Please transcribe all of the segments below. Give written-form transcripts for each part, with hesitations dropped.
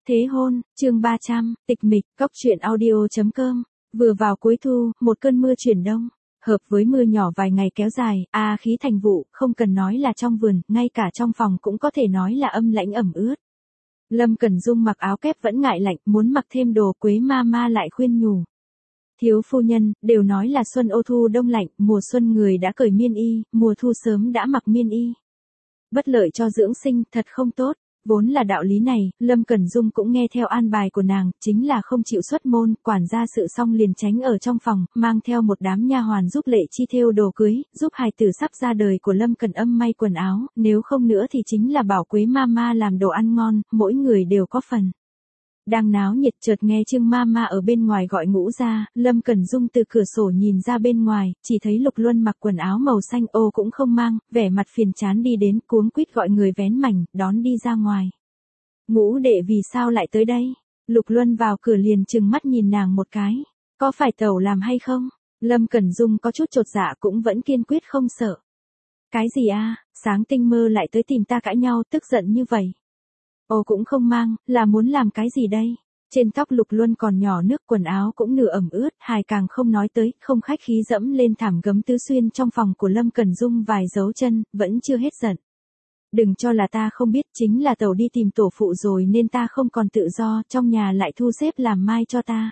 Thế hôn, chương 300, tịch mịch, cốc truyện audio.com. Vừa vào cuối thu, một cơn mưa chuyển đông, hợp với mưa nhỏ vài ngày kéo dài, khí thành vụ, không cần nói là trong vườn, ngay cả trong phòng cũng có thể nói là âm lãnh ẩm ướt. Lâm Cẩn Dung mặc áo kép vẫn ngại lạnh, muốn mặc thêm đồ, Quế ma lại khuyên nhủ. Thiếu phu nhân, đều nói là xuân ô thu đông lạnh, mùa xuân người đã cởi miên y, mùa thu sớm đã mặc miên y. Bất lợi cho dưỡng sinh, thật không tốt. Vốn là đạo lý này, Lâm Cẩn Dung cũng nghe theo an bài của nàng, chính là không chịu xuất môn, quản gia sự xong liền tránh ở trong phòng, mang theo một đám nha hoàn giúp Lệ Chi thêu đồ cưới, giúp hài tử sắp ra đời của Lâm Cẩn Âm may quần áo, nếu không nữa thì chính là bảo Quế ma làm đồ ăn ngon, mỗi người đều có phần. Đang náo nhiệt chợt nghe Trương ma ở bên ngoài gọi ngũ ra, Lâm Cẩn Dung từ cửa sổ nhìn ra bên ngoài, chỉ thấy Lục Luân mặc quần áo màu xanh ô cũng không mang, vẻ mặt phiền chán đi đến, cuống quýt gọi người vén mảnh, đón đi ra ngoài. Ngũ đệ vì sao lại tới đây? Lục Luân vào cửa liền trừng mắt nhìn nàng một cái. Có phải tẩu làm hay không? Lâm Cẩn Dung có chút chột dạ cũng vẫn kiên quyết không sợ. Cái gì sáng tinh mơ lại tới tìm ta cãi nhau, tức giận như vậy. Ô cũng không mang, là muốn làm cái gì đây? Trên tóc Lục Luân còn nhỏ nước, quần áo cũng nửa ẩm ướt, hài càng không nói tới, không khách khí dẫm lên thảm gấm tứ xuyên trong phòng của Lâm Cẩn Dung vài dấu chân, vẫn chưa hết giận. Đừng cho là ta không biết, chính là tẩu đi tìm tổ phụ rồi nên ta không còn tự do, trong nhà lại thu xếp làm mai cho ta.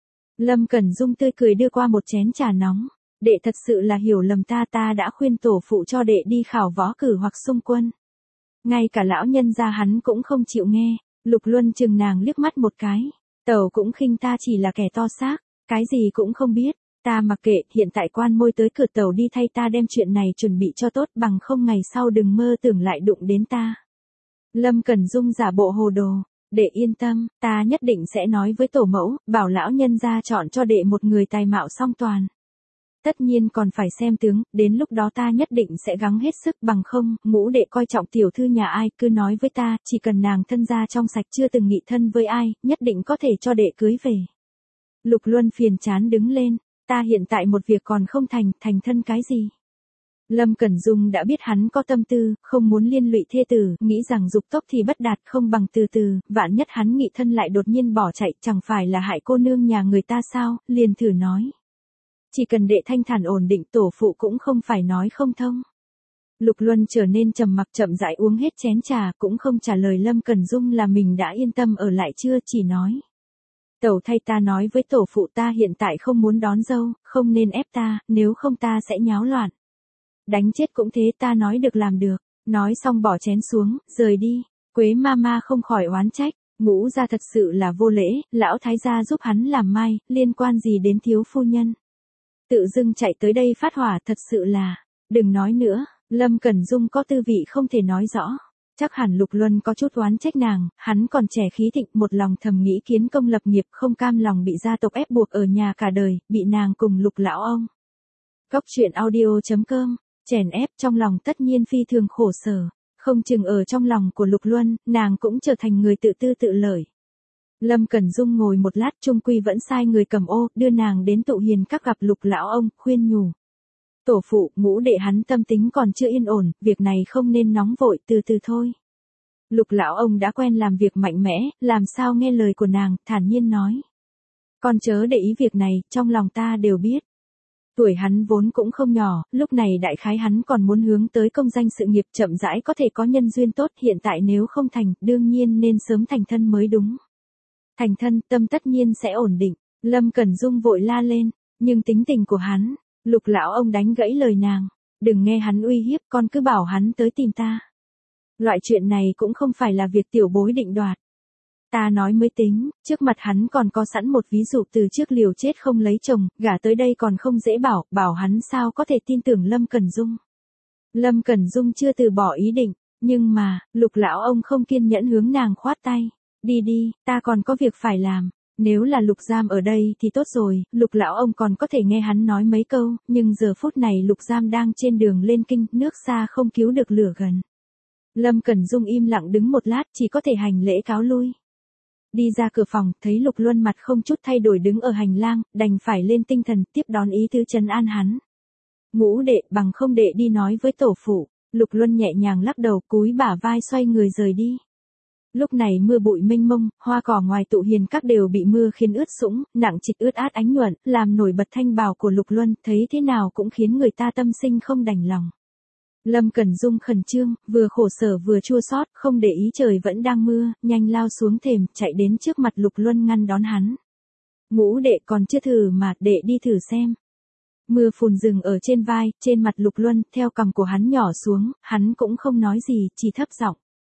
Lâm Cẩn Dung tươi cười đưa qua một chén trà nóng. Đệ thật sự là hiểu lầm ta đã khuyên tổ phụ cho đệ đi khảo võ cử hoặc xung quân. Ngay cả lão nhân gia hắn cũng không chịu nghe. Lục Luân chừng nàng liếc mắt một cái. Tẩu cũng khinh ta chỉ là kẻ to xác, cái gì cũng không biết. Ta mặc kệ, hiện tại quan môi tới cửa, tẩu đi thay ta đem chuyện này chuẩn bị cho tốt, bằng không ngày sau đừng mơ tưởng lại đụng đến ta. Lâm Cẩn Dung giả bộ hồ đồ. Đệ yên tâm, ta nhất định sẽ nói với tổ mẫu, bảo lão nhân gia chọn cho đệ một người tài mạo song toàn. Tất nhiên còn phải xem tướng, đến lúc đó ta nhất định sẽ gắng hết sức, bằng không, ngũ đệ coi trọng tiểu thư nhà ai, cứ nói với ta, chỉ cần nàng thân gia trong sạch chưa từng nghị thân với ai, nhất định có thể cho đệ cưới về. Lục Luân phiền chán đứng lên, ta hiện tại một việc còn không thành thân cái gì. Lâm Cẩn Dung đã biết hắn có tâm tư, không muốn liên lụy thê tử, nghĩ rằng dục tốc thì bất đạt, không bằng từ từ, vạn nhất hắn nghị thân lại đột nhiên bỏ chạy, chẳng phải là hại cô nương nhà người ta sao, liền thử nói. Chỉ cần đệ thanh thản ổn định, tổ phụ cũng không phải nói không thông. Lục Luân trở nên trầm mặc, chậm rãi uống hết chén trà, cũng không trả lời Lâm Cẩn Dung là mình đã yên tâm ở lại chưa, chỉ nói. Tẩu thay ta nói với tổ phụ, ta hiện tại không muốn đón dâu, không nên ép ta, nếu không ta sẽ nháo loạn. Đánh chết cũng thế, ta nói được làm được. Nói xong bỏ chén xuống, rời đi. Quế ma không khỏi oán trách. Ngũ gia thật sự là vô lễ, lão thái gia giúp hắn làm mai, liên quan gì đến thiếu phu nhân. Tự dưng chạy tới đây phát hỏa, thật sự là. Đừng nói nữa, Lâm Cẩn Dung có tư vị không thể nói rõ. Chắc hẳn Lục Luân có chút oán trách nàng, hắn còn trẻ khí thịnh, một lòng thầm nghĩ kiến công lập nghiệp, không cam lòng bị gia tộc ép buộc ở nhà cả đời, bị nàng cùng Lục lão ông. Cốc truyện audio.com, chèn ép, trong lòng tất nhiên phi thường khổ sở, không chừng ở trong lòng của Lục Luân, nàng cũng trở thành người tự tư tự lợi. Lâm Cẩn Dung ngồi một lát, trung quy vẫn sai người cầm ô, đưa nàng đến tụ hiền các gặp Lục lão ông, khuyên nhủ. Tổ phụ, ngũ đệ hắn tâm tính còn chưa yên ổn, việc này không nên nóng vội, từ từ thôi. Lục lão ông đã quen làm việc mạnh mẽ, làm sao nghe lời của nàng, thản nhiên nói. Con chớ để ý việc này, trong lòng ta đều biết. Tuổi hắn vốn cũng không nhỏ, lúc này đại khái hắn còn muốn hướng tới công danh sự nghiệp, chậm rãi có thể có nhân duyên tốt, hiện tại nếu không thành, đương nhiên nên sớm thành thân mới đúng. Thành thân, tâm tất nhiên sẽ ổn định. Lâm Cẩn Dung vội la lên, nhưng tính tình của hắn, Lục lão ông đánh gãy lời nàng. Đừng nghe hắn uy hiếp, con cứ bảo hắn tới tìm ta. Loại chuyện này cũng không phải là việc tiểu bối định đoạt. Ta nói mới tính, trước mặt hắn còn có sẵn một ví dụ từ trước liều chết không lấy chồng, gả tới đây còn không dễ bảo hắn sao có thể tin tưởng Lâm Cẩn Dung. Lâm Cẩn Dung chưa từ bỏ ý định, nhưng mà, Lục lão ông không kiên nhẫn hướng nàng khoát tay. Đi, ta còn có việc phải làm. Nếu là Lục Giam ở đây thì tốt rồi, Lục lão ông còn có thể nghe hắn nói mấy câu, nhưng giờ phút này Lục Giam đang trên đường lên kinh, nước xa không cứu được lửa gần. Lâm Cẩn Dung im lặng đứng một lát, chỉ có thể hành lễ cáo lui. Đi ra cửa phòng, thấy Lục Luân mặt không chút thay đổi đứng ở hành lang, đành phải lên tinh thần, tiếp đón ý tứ trấn an hắn. Ngũ đệ, bằng không đệ đi nói với tổ phụ. Lục Luân nhẹ nhàng lắc đầu, cúi bả vai xoay người rời đi. Lúc này mưa bụi mênh mông, hoa cỏ ngoài tụ hiền các đều bị mưa khiến ướt sũng, nặng trịch ướt át ánh nhuận, làm nổi bật thanh bào của Lục Luân, thấy thế nào cũng khiến người ta tâm sinh không đành lòng. Lâm Cẩn Dung khẩn trương, vừa khổ sở vừa chua xót, không để ý trời vẫn đang mưa, nhanh lao xuống thềm, chạy đến trước mặt Lục Luân ngăn đón hắn. Ngũ đệ còn chưa thử mà, đệ đi thử xem. Mưa phùn dừng ở trên vai, trên mặt Lục Luân, theo cằm của hắn nhỏ xuống, hắn cũng không nói gì, chỉ thấp giọng.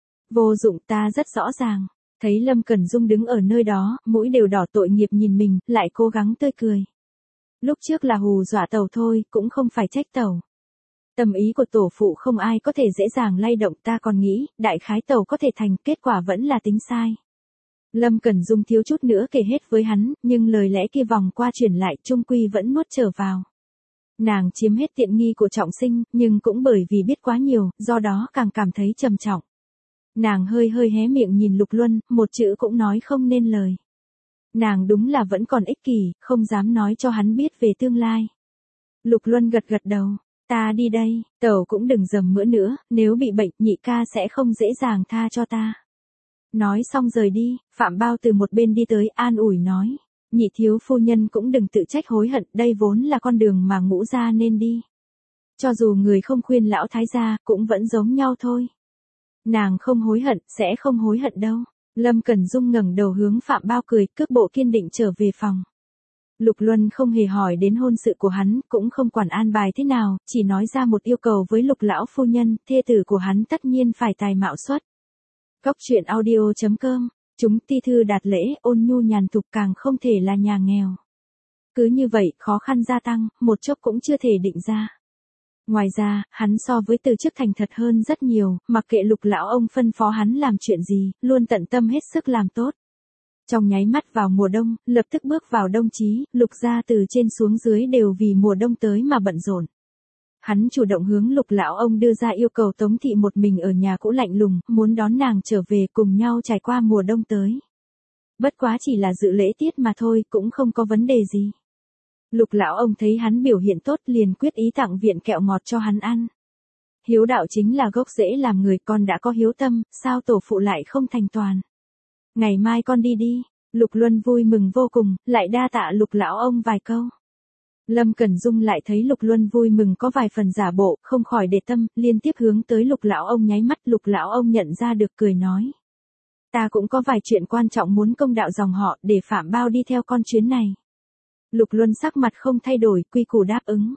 Vô dụng, ta rất rõ ràng. Thấy Lâm Cẩn Dung đứng ở nơi đó, mũi đều đỏ tội nghiệp nhìn mình, lại cố gắng tươi cười. Lúc trước là hù dọa tẩu thôi, cũng không phải trách tẩu. Tâm ý của tổ phụ không ai có thể dễ dàng lay động, ta còn nghĩ, đại khái tẩu có thể thành, kết quả vẫn là tính sai. Lâm Cẩn Dung thiếu chút nữa kể hết với hắn, nhưng lời lẽ kia vòng qua chuyển lại, chung quy vẫn nuốt trở vào. Nàng chiếm hết tiện nghi của trọng sinh, nhưng cũng bởi vì biết quá nhiều, do đó càng cảm thấy trầm trọng. Nàng hơi hơi hé miệng nhìn Lục Luân, một chữ cũng nói không nên lời. Nàng đúng là vẫn còn ích kỷ, không dám nói cho hắn biết về tương lai. Lục Luân gật gật đầu, ta đi đây, tẩu cũng đừng dầm mữa nữa, nếu bị bệnh nhị ca sẽ không dễ dàng tha cho ta. Nói xong rời đi, Phạm Bao từ một bên đi tới an ủi nói, nhị thiếu phu nhân cũng đừng tự trách hối hận, đây vốn là con đường mà Ngũ gia nên đi. Cho dù người không khuyên lão thái gia, cũng vẫn giống nhau thôi. Nàng không hối hận, sẽ không hối hận đâu. Lâm Cẩn Dung ngẩng đầu hướng Phạm Bao cười, cước bộ kiên định trở về phòng. Lục Luân không hề hỏi đến hôn sự của hắn, cũng không quản an bài thế nào, chỉ nói ra một yêu cầu với Lục lão phu nhân, thê tử của hắn tất nhiên phải tài mạo xuất. Cốc truyện audio.com, chúng ti thư đạt lễ, ôn nhu nhàn thục, càng không thể là nhà nghèo. Cứ như vậy, khó khăn gia tăng, một chốc cũng chưa thể định ra. Ngoài ra, hắn so với từ trước thành thật hơn rất nhiều, mặc kệ Lục lão ông phân phó hắn làm chuyện gì, luôn tận tâm hết sức làm tốt. Trong nháy mắt vào mùa đông, lập tức bước vào đông chí, Lục gia từ trên xuống dưới đều vì mùa đông tới mà bận rộn. Hắn chủ động hướng Lục lão ông đưa ra yêu cầu Tống thị một mình ở nhà cũ lạnh lùng, muốn đón nàng trở về cùng nhau trải qua mùa đông tới. Bất quá chỉ là dự lễ tiết mà thôi, cũng không có vấn đề gì. Lục lão ông thấy hắn biểu hiện tốt liền quyết ý tặng viện kẹo ngọt cho hắn ăn. Hiếu đạo chính là gốc rễ làm người, con đã có hiếu tâm, sao tổ phụ lại không thành toàn. Ngày mai con đi đi. Lục Luân vui mừng vô cùng, lại đa tạ Lục lão ông vài câu. Lâm Cẩn Dung lại thấy Lục Luân vui mừng có vài phần giả bộ, không khỏi để tâm, liên tiếp hướng tới Lục lão ông nháy mắt. Lục lão ông nhận ra được cười nói. Ta cũng có vài chuyện quan trọng muốn công đạo dòng họ, để Phạm Bao đi theo con chuyến này. Lục Luân sắc mặt không thay đổi, quy củ đáp ứng.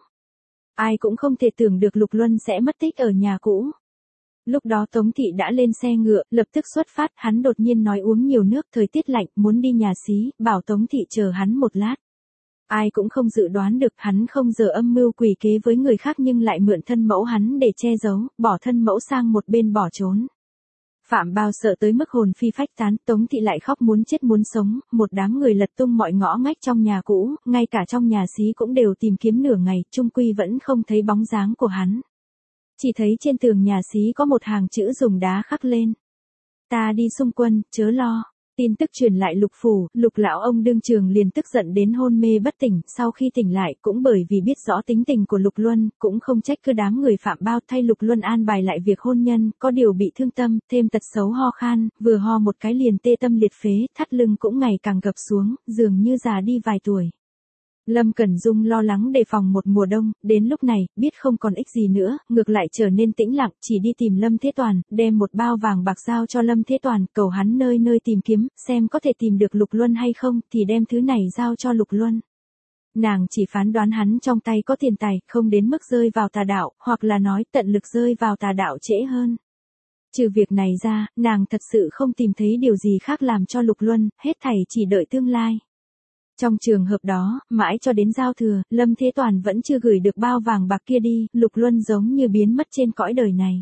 Ai cũng không thể tưởng được Lục Luân sẽ mất tích ở nhà cũ. Lúc đó Tống thị đã lên xe ngựa, lập tức xuất phát, hắn đột nhiên nói uống nhiều nước, thời tiết lạnh, muốn đi nhà xí, bảo Tống thị chờ hắn một lát. Ai cũng không dự đoán được, hắn không giờ âm mưu quỷ kế với người khác nhưng lại mượn thân mẫu hắn để che giấu, bỏ thân mẫu sang một bên bỏ trốn. Phạm Bao sợ tới mức hồn phi phách tán, Tống thị lại khóc muốn chết muốn sống, một đám người lật tung mọi ngõ ngách trong nhà cũ, ngay cả trong nhà xí cũng đều tìm kiếm nửa ngày, chung quy vẫn không thấy bóng dáng của hắn. Chỉ thấy trên tường nhà xí có một hàng chữ dùng đá khắc lên. Ta đi xung quân, chớ lo. Tin tức truyền lại Lục phủ, Lục lão ông đương trường liền tức giận đến hôn mê bất tỉnh, sau khi tỉnh lại cũng bởi vì biết rõ tính tình của Lục Luân, cũng không trách cứ đám người Phạm Bao thay Lục Luân an bài lại việc hôn nhân, có điều bị thương tâm, thêm tật xấu ho khan, vừa ho một cái liền tê tâm liệt phế, thắt lưng cũng ngày càng gập xuống, dường như già đi vài tuổi. Lâm Cẩn Dung lo lắng đề phòng một mùa đông, đến lúc này, biết không còn ích gì nữa, ngược lại trở nên tĩnh lặng, chỉ đi tìm Lâm Thế Toàn, đem một bao vàng bạc giao cho Lâm Thế Toàn, cầu hắn nơi nơi tìm kiếm, xem có thể tìm được Lục Luân hay không, thì đem thứ này giao cho Lục Luân. Nàng chỉ phán đoán hắn trong tay có tiền tài, không đến mức rơi vào tà đạo, hoặc là nói tận lực rơi vào tà đạo trễ hơn. Trừ việc này ra, nàng thật sự không tìm thấy điều gì khác làm cho Lục Luân, hết thảy chỉ đợi tương lai. Trong trường hợp đó, mãi cho đến giao thừa, Lâm Thế Toàn vẫn chưa gửi được bao vàng bạc kia đi, Lục Luân giống như biến mất trên cõi đời này.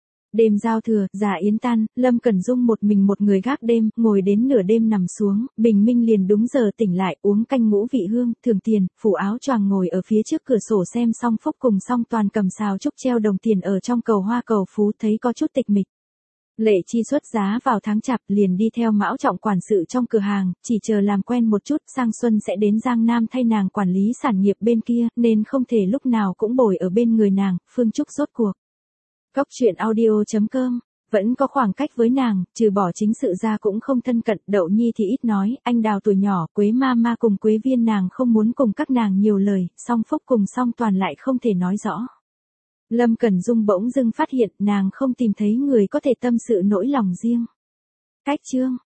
Đêm giao thừa, dạ yến tan, Lâm Cẩn Dung một mình một người gác đêm, ngồi đến nửa đêm nằm xuống, bình minh liền đúng giờ tỉnh lại, uống canh ngũ vị hương, thường tiền, phủ áo choàng ngồi ở phía trước cửa sổ xem Song Phúc cùng Song Toàn cầm sào trúc treo đồng tiền ở trong cầu hoa cầu phú, thấy có chút tịch mịch. Lệ Chi xuất giá vào tháng Chạp liền đi theo Mão Trọng quản sự trong cửa hàng, chỉ chờ làm quen một chút, sang xuân sẽ đến Giang Nam thay nàng quản lý sản nghiệp bên kia, nên không thể lúc nào cũng bồi ở bên người nàng. Phương Trúc rốt cuộc. Cốc truyện audio.com Vẫn có khoảng cách với nàng, trừ bỏ chính sự ra cũng không thân cận. Đậu Nhi thì ít nói, anh Đào tuổi nhỏ, Quế ma cùng Quế Viên nàng không muốn cùng các nàng nhiều lời, song Phúc cùng song Toàn lại không thể nói rõ. Lâm Cẩn Dung bỗng dưng phát hiện nàng không tìm thấy người có thể tâm sự nỗi lòng riêng. Cách chương